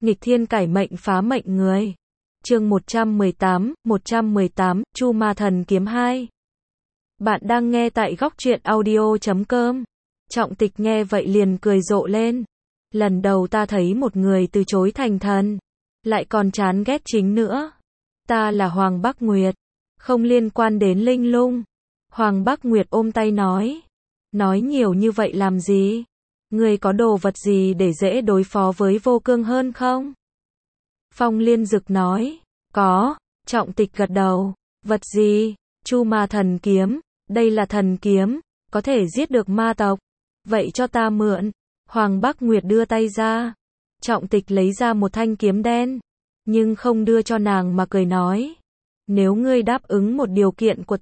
Nghịch thiên cải mệnh phá mệnh người. Chương 118, Chu Ma Thần Kiếm 2. Bạn đang nghe tại góc truyện audio.com. Trọng Tịch nghe vậy liền cười rộ lên. Lần đầu ta thấy một người từ chối thành thần, lại còn chán ghét chính nữa. Ta là Hoàng Bắc Nguyệt, không liên quan đến Linh Lung. Hoàng Bắc Nguyệt ôm tay nói. Nói nhiều như vậy làm gì? Ngươi có đồ vật gì để dễ đối phó với Vô Cương hơn không? Phong Liên Dực nói. Có. Trọng Tịch gật đầu. Vật gì? Chu Ma Thần Kiếm. Đây là thần kiếm, có thể giết được ma tộc. Vậy cho ta mượn. Hoàng Bắc Nguyệt đưa tay ra. Trọng Tịch lấy ra một thanh kiếm đen, nhưng không đưa cho nàng mà cười nói. Nếu ngươi đáp ứng một điều kiện của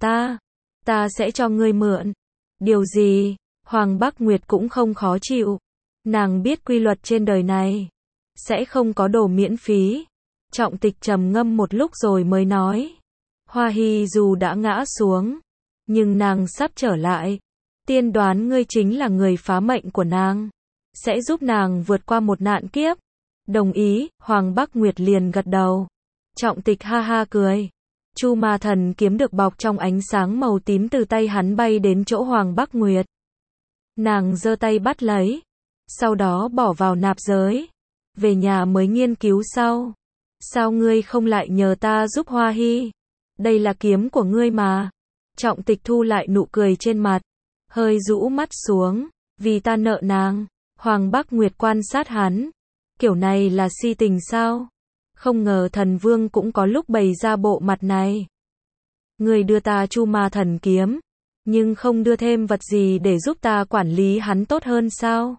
ta sẽ cho ngươi mượn. Điều gì? Hoàng Bắc Nguyệt cũng không khó chịu. Nàng biết quy luật trên đời này sẽ không có đồ miễn phí. Trọng Tịch trầm ngâm một lúc rồi mới nói. Hoa Hy dù đã ngã xuống, nhưng nàng sắp trở lại. Tiên đoán ngươi chính là người phá mệnh của nàng, sẽ giúp nàng vượt qua một nạn kiếp. Đồng ý. Hoàng Bắc Nguyệt liền gật đầu. Trọng Tịch ha ha cười. Chu Ma Thần Kiếm được bọc trong ánh sáng màu tím từ tay hắn bay đến chỗ Hoàng Bắc Nguyệt. Nàng giơ tay bắt lấy, sau đó bỏ vào nạp giới. Về nhà mới nghiên cứu sau. Sao ngươi không lại nhờ ta giúp Hoa Hy? Đây là kiếm của ngươi mà. Trọng Tịch thu lại nụ cười trên mặt, hơi rũ mắt xuống. Vì ta nợ nàng. Hoàng Bắc Nguyệt quan sát hắn. Kiểu này là si tình sao? Không ngờ thần vương cũng có lúc bày ra bộ mặt này. Ngươi đưa ta Chu Ma Thần Kiếm, nhưng không đưa thêm vật gì để giúp ta quản lý hắn tốt hơn sao?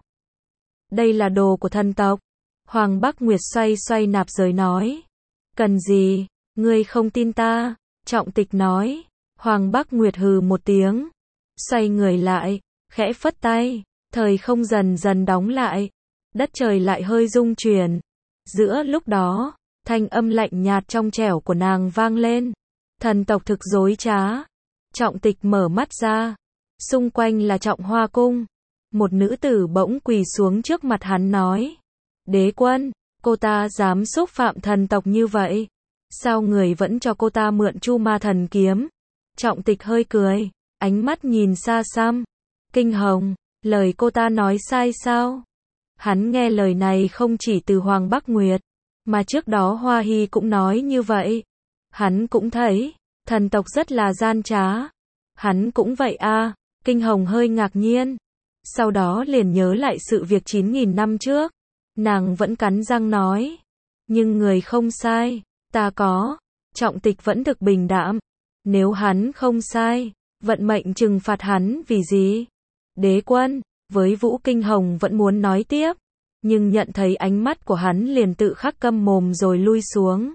Đây là đồ của thần tộc. Hoàng Bắc Nguyệt xoay xoay nạp giới nói. Cần gì? Ngươi không tin ta? Trọng Tịch nói. Hoàng Bắc Nguyệt hừ một tiếng, xoay người lại, khẽ phất tay, thời không dần dần đóng lại. Đất trời lại hơi rung chuyển. Giữa lúc đó, thanh âm lạnh nhạt trong trẻo của nàng vang lên. Thần tộc thực dối trá. Trọng Tịch mở mắt ra. Xung quanh là Trọng Hoa Cung. Một nữ tử bỗng quỳ xuống trước mặt hắn nói. Đế quân, cô ta dám xúc phạm thần tộc như vậy. Sao người vẫn cho cô ta mượn Chu Ma Thần Kiếm? Trọng Tịch hơi cười, ánh mắt nhìn xa xăm. Kinh Hồng, lời cô ta nói sai sao? Hắn nghe lời này không chỉ từ Hoàng Bắc Nguyệt, mà trước đó Hoa Hy cũng nói như vậy. Hắn cũng thấy, thần tộc rất là gian trá. Hắn cũng vậy à? Kinh Hồng hơi ngạc nhiên. Sau đó liền nhớ lại sự việc 9.000 năm trước. Nàng vẫn cắn răng nói. Nhưng người không sai, ta có. Trọng Tịch vẫn thực bình đạm. Nếu hắn không sai, vận mệnh trừng phạt hắn vì gì? Đế quân, với Vũ. Kinh Hồng vẫn muốn nói tiếp, nhưng nhận thấy ánh mắt của hắn liền tự khắc câm mồm rồi lui xuống.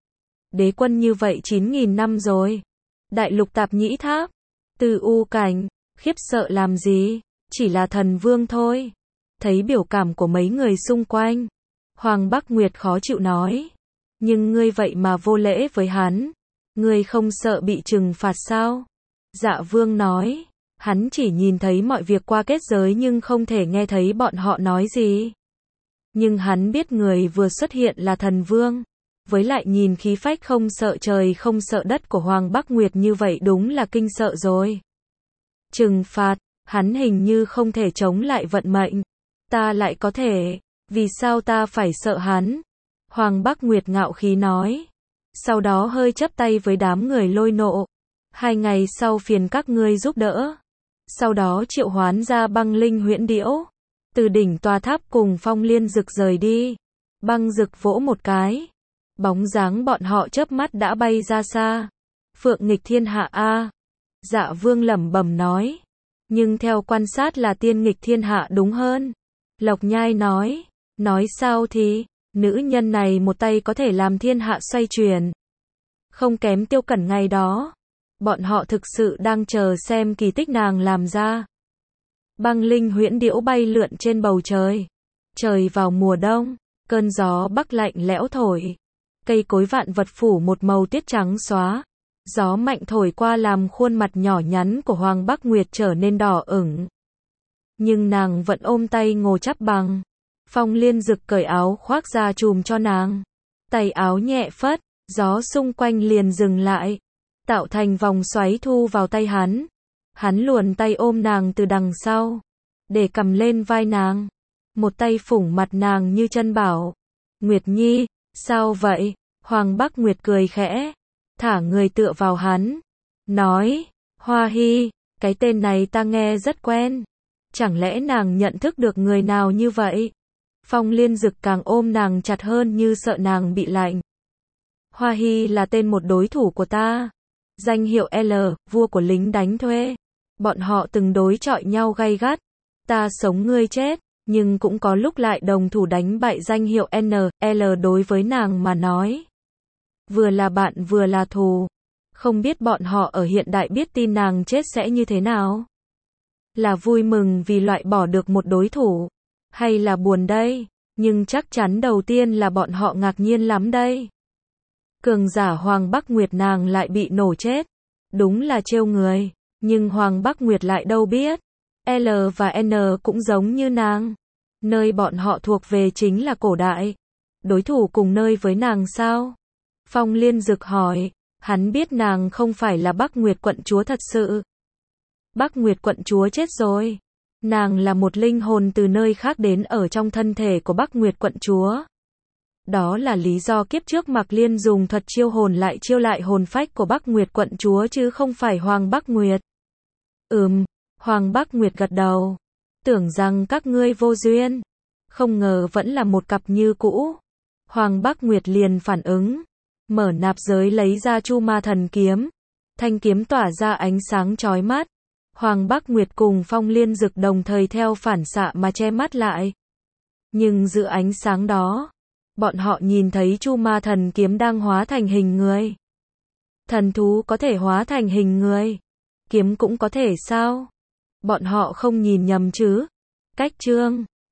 Đế quân như vậy 9.000 năm rồi. Đại lục Tạp Nhĩ Tháp, Từ U Cảnh, khiếp sợ làm gì? Chỉ là thần vương thôi. Thấy biểu cảm của mấy người xung quanh, Hoàng Bắc Nguyệt khó chịu nói. Nhưng ngươi vậy mà vô lễ với hắn. Ngươi không sợ bị trừng phạt sao? Dạ Vương nói. Hắn chỉ nhìn thấy mọi việc qua kết giới nhưng không thể nghe thấy bọn họ nói gì. Nhưng hắn biết người vừa xuất hiện là thần vương. Với lại nhìn khí phách không sợ trời không sợ đất của Hoàng Bắc Nguyệt như vậy đúng là kinh sợ rồi. Trừng phạt, hắn hình như không thể chống lại vận mệnh. Ta lại có thể, vì sao ta phải sợ hắn? Hoàng Bắc Nguyệt ngạo khí nói. Sau đó hơi chắp tay với đám người Lôi Nộ. 2 ngày sau phiền các ngươi giúp đỡ. Sau đó triệu hoán ra Băng Linh Huyễn Điểu, từ đỉnh tòa tháp cùng Phong Liên Dực rời đi. Băng Dực vỗ một cái, bóng dáng bọn họ chớp mắt đã bay ra xa. Phượng nghịch thiên hạ a. Dạ Vương lẩm bẩm nói. Nhưng theo quan sát là tiên nghịch thiên hạ đúng hơn. Lộc Nhai nói. Nói sao thì, nữ nhân này một tay có thể làm thiên hạ xoay chuyển. Không kém Tiêu Cẩn ngày đó. Bọn họ thực sự đang chờ xem kỳ tích nàng làm ra. Băng Linh Huyễn Điểu bay lượn trên bầu trời. Trời vào mùa đông, cơn gió bắc lạnh lẽo thổi. Cây cối vạn vật phủ một màu tiết trắng xóa. Gió mạnh thổi qua làm khuôn mặt nhỏ nhắn của Hoàng Bắc Nguyệt trở nên đỏ ửng. Nhưng nàng vẫn ôm tay ngồi chắp bằng. Phong Liên Dực cởi áo khoác ra trùm cho nàng. Tay áo nhẹ phất, gió xung quanh liền dừng lại, tạo thành vòng xoáy thu vào tay hắn. Hắn luồn tay ôm nàng từ đằng sau, để cầm lên vai nàng, một tay phủng mặt nàng như chân bảo. Nguyệt Nhi, sao vậy? Hoàng Bắc Nguyệt cười khẽ, thả người tựa vào hắn, nói, Hoa Hy, cái tên này ta nghe rất quen. Chẳng lẽ nàng nhận thức được người nào như vậy? Phong Liên Dực càng ôm nàng chặt hơn như sợ nàng bị lạnh. Hoa Hy là tên một đối thủ của ta. Danh hiệu L, vua của lính đánh thuê. Bọn họ từng đối chọi nhau gay gắt. Ta sống ngươi chết, nhưng cũng có lúc lại đồng thủ đánh bại danh hiệu N, L đối với nàng mà nói. Vừa là bạn vừa là thù. Không biết bọn họ ở hiện đại biết tin nàng chết sẽ như thế nào? Là vui mừng vì loại bỏ được một đối thủ, hay là buồn đây? Nhưng chắc chắn đầu tiên là bọn họ ngạc nhiên lắm đây. Cường giả Hoàng Bắc Nguyệt nàng lại bị nổ chết. Đúng là trêu người, nhưng Hoàng Bắc Nguyệt lại đâu biết. L và N cũng giống như nàng. Nơi bọn họ thuộc về chính là cổ đại. Đối thủ cùng nơi với nàng sao? Phong Liên Dực hỏi, hắn biết nàng không phải là Bắc Nguyệt quận chúa thật sự. Bắc Nguyệt quận chúa chết rồi. Nàng là một linh hồn từ nơi khác đến ở trong thân thể của Bắc Nguyệt quận chúa. Đó là lý do kiếp trước Mạc Liên dùng thuật chiêu hồn lại chiêu lại hồn phách của Bắc Nguyệt quận chúa chứ không phải Hoàng Bắc Nguyệt. Hoàng Bắc Nguyệt gật đầu. Tưởng rằng các ngươi vô duyên. Không ngờ vẫn là một cặp như cũ. Hoàng Bắc Nguyệt liền phản ứng. Mở nạp giới lấy ra Chu Ma Thần kiếm. Thanh kiếm tỏa ra ánh sáng chói mắt. Hoàng Bắc Nguyệt cùng Phong Liên Dực đồng thời theo phản xạ mà che mắt lại. Nhưng giữa ánh sáng đó, bọn họ nhìn thấy Chu Ma Thần kiếm đang hóa thành hình người. Thần thú có thể hóa thành hình người. Kiếm cũng có thể sao? Bọn họ không nhìn nhầm chứ? Cách chương